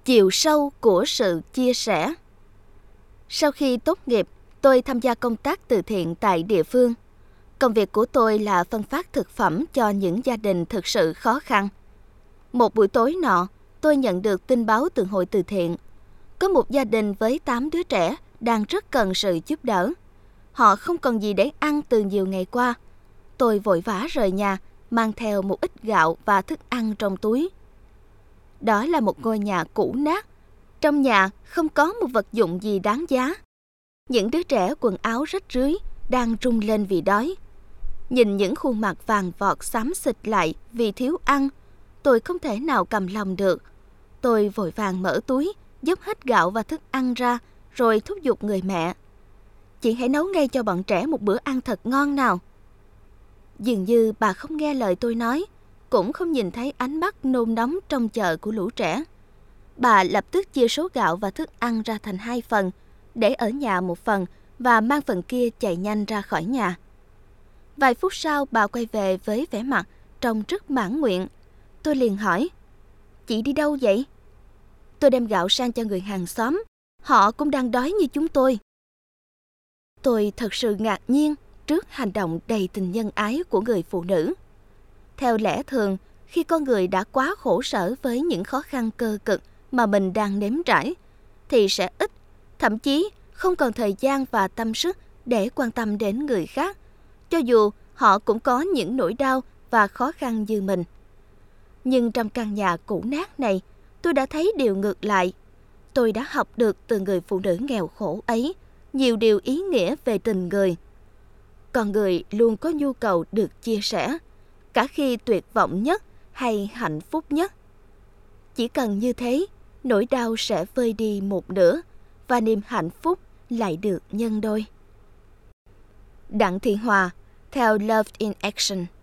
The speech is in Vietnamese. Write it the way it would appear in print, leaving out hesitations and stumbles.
Chiều sâu của sự chia sẻ. Sau khi tốt nghiệp, tôi tham gia công tác từ thiện tại địa phương. Công việc của tôi là phân phát thực phẩm cho những gia đình thực sự khó khăn. Một buổi tối nọ, tôi nhận được tin báo từ hội từ thiện. Có một gia đình với 8 đứa trẻ đang rất cần sự giúp đỡ. Họ không còn gì để ăn từ nhiều ngày qua. Tôi vội vã rời nhà, mang theo một ít gạo và thức ăn trong túi. Đó là một ngôi nhà cũ nát. Trong nhà không có một vật dụng gì đáng giá. Những đứa trẻ quần áo rách rưới đang rung lên vì đói. Nhìn những khuôn mặt vàng vọt xám xịt lại vì thiếu ăn, tôi không thể nào cầm lòng được. Tôi vội vàng mở túi, dốc hết gạo và thức ăn ra, rồi thúc giục người mẹ. Chị hãy nấu ngay cho bọn trẻ một bữa ăn thật ngon nào. Dường như bà không nghe lời tôi nói, cũng không nhìn thấy ánh mắt nôn nóng trông chờ của lũ trẻ. Bà lập tức chia số gạo và thức ăn ra thành 2 phần, để ở nhà một phần và mang phần kia chạy nhanh ra khỏi nhà. Vài phút sau bà quay về với vẻ mặt trông rất mãn nguyện. Tôi liền hỏi, chị đi đâu vậy? Tôi đem gạo sang cho người hàng xóm, họ cũng đang đói như chúng tôi. Tôi thật sự ngạc nhiên trước hành động đầy tình nhân ái của người phụ nữ. Theo lẽ thường, khi con người đã quá khổ sở với những khó khăn cơ cực mà mình đang nếm trải, thì sẽ ít, thậm chí không còn thời gian và tâm sức để quan tâm đến người khác, cho dù họ cũng có những nỗi đau và khó khăn như mình. Nhưng trong căn nhà cũ nát này, tôi đã thấy điều ngược lại. Tôi đã học được từ người phụ nữ nghèo khổ ấy nhiều điều ý nghĩa về tình người. Con người luôn có nhu cầu được chia sẻ, cả khi tuyệt vọng nhất hay hạnh phúc nhất. Chỉ cần như thế, nỗi đau sẽ vơi đi một nửa và niềm hạnh phúc lại được nhân đôi. Đặng Thị Hòa, theo Love in Action.